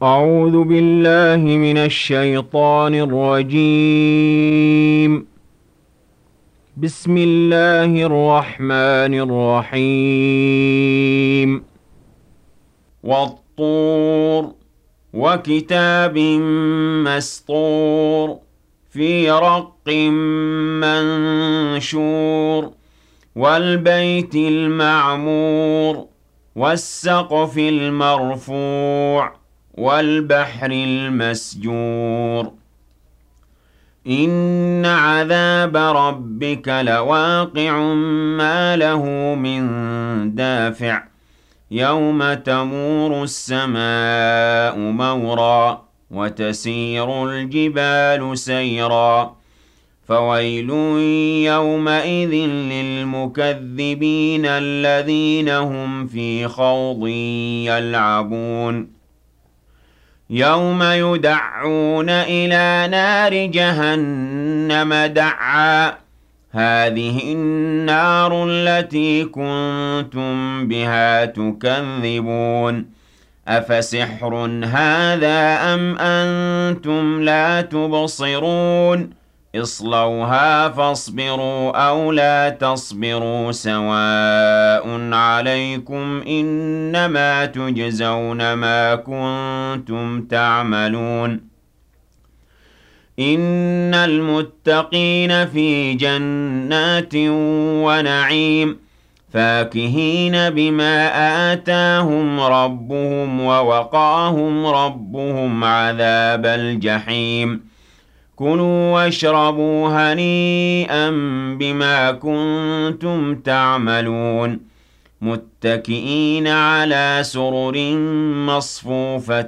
أعوذ بالله من الشيطان الرجيم. بسم الله الرحمن الرحيم. والطور وكتاب مسطور في رق منشور والبيت المعمور والسقف المرفوع والبحر المسجور إن عذاب ربك لواقع ما له من دافع يوم تمور السماء مورا وتسير الجبال سيرا فويل يومئذ للمكذبين الذين هم في خوض يلعبون يوم يدعون إلى نار جهنم دعا هذه النار التي كنتم بها تكذبون أفسحر هذا أم أنتم لا تبصرون اصلوها فاصبروا أو لا تصبروا سواء عليكم إنما تجزون ما كنتم تعملون إن المتقين في جنات ونعيم فاكهين بما آتاهم ربهم ووقاهم ربهم عذاب الجحيم كلوا واشربوا هنيئا بما كنتم تعملون متكئين على سرر مصفوفة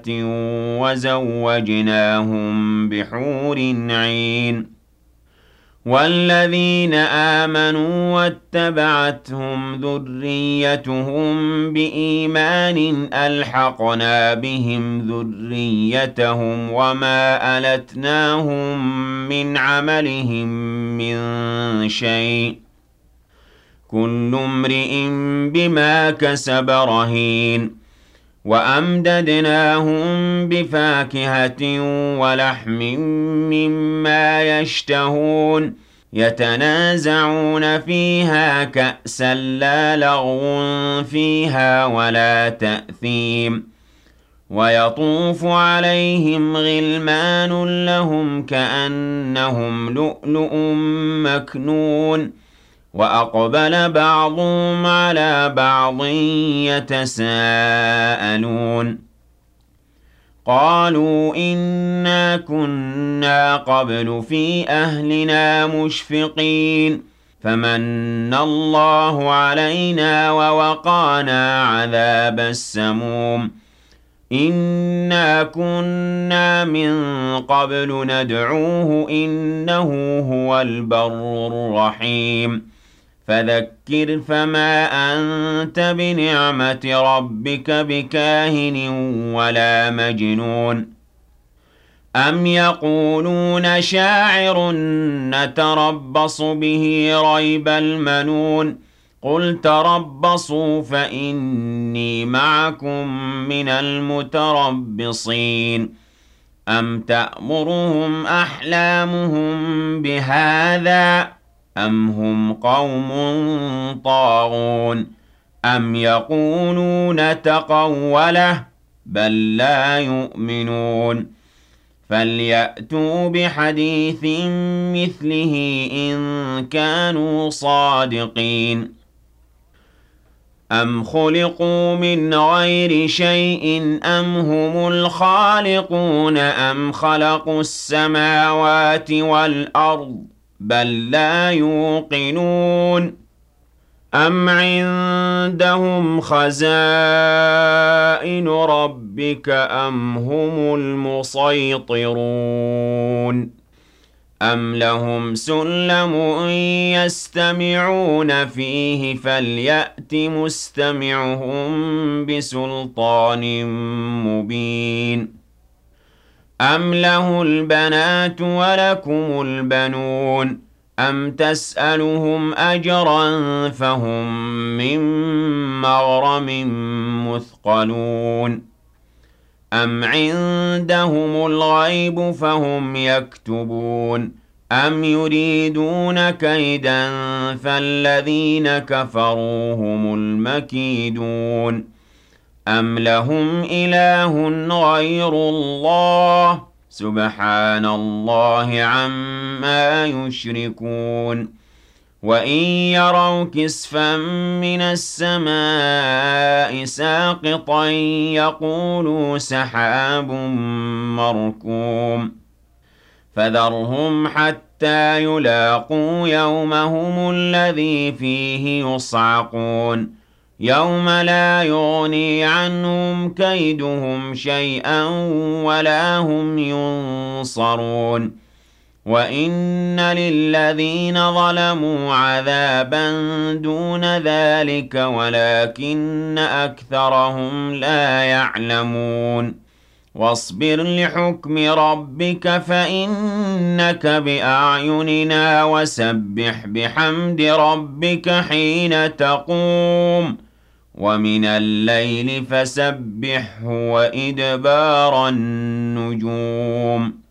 وزوجناهم بحور عين والذين آمنوا واتبعتهم ذريتهم بإيمان ألحقنا بهم ذريتهم وما ألتناهم من عملهم من شيء كل امرئ بما كسب رهين وأمددناهم بفاكهة ولحم مما يشتهون يتنازعون فيها كأسا لا لغو فيها ولا تأثيم ويطوف عليهم غلمان لهم كأنهم لؤلؤ مكنون وأقبل بعضهم على بعض يتساءلون قالوا إنا كنا قبل في أهلنا مشفقين فمن الله علينا ووقانا عذاب السموم إنا كنا من قبل ندعوه إنه هو البر الرحيم فذكر فما أنت بنعمة ربك بكاهن ولا مجنون أم يقولون شاعر نتربص به ريب المنون قل تربصوا فإني معكم من المتربصين أم تأمرهم أحلامهم بهذا أم هم قوم طاغون أم يقولون تقوله بل لا يؤمنون فليأتوا بحديث مثله إن كانوا صادقين أم خلقوا من غير شيء أم هم الخالقون أم خلقوا السماوات والأرض بل لا يوقنون أم عندهم خزائن ربك أم هم المسيطرون أم لهم سلم يستمعون فيه فليأت مستمعهم بسلطان مبين أم له البنات ولكم البنون أم تسألهم أجرا فهم من مغرم مثقلون أَمْ عِندَهُمُ الْغَيْبُ فَهُمْ يَكْتُبُونَ أَمْ يُرِيدُونَ كَيْدًا فَالَّذِينَ كَفَرُوا هُمُ الْمَكِيدُونَ أَمْ لَهُمْ إِلَٰهٌ غَيْرُ اللَّهِ سُبْحَانَ اللَّهِ عَمَّا يُشْرِكُونَ وَإِن يَرَوْا كِسْفًا مِّنَ السَّمَاءِ سَاقِطًا يَقُولُوا سَحَابٌ مَّرْكُومٌ فَذَرْهُمْ حَتَّىٰ يُلَاقُوا يَوْمَهُمُ الَّذِي فِيهِ يُصْعَقُونَ يَوْمَ لَا يُغْنِي عَنْهُمْ كَيْدُهُمْ شَيْئًا وَلَا هُمْ يُنصَرُونَ وَإِنَّ لِلَّذِينَ ظَلَمُوا عَذَابًا دُونَ ذَٰلِكَ وَلَٰكِنَّ أَكْثَرَهُمْ لَا يَعْلَمُونَ وَاصْبِرْ لِحُكْمِ رَبِّكَ فَإِنَّكَ بِأَعْيُنِنَا وَسَبِّحْ بِحَمْدِ رَبِّكَ حِينَ تَقُومُ وَمِنَ اللَّيْلِ فَسَبِّحْهُ وَإِدْبَارَ النُّجُومِ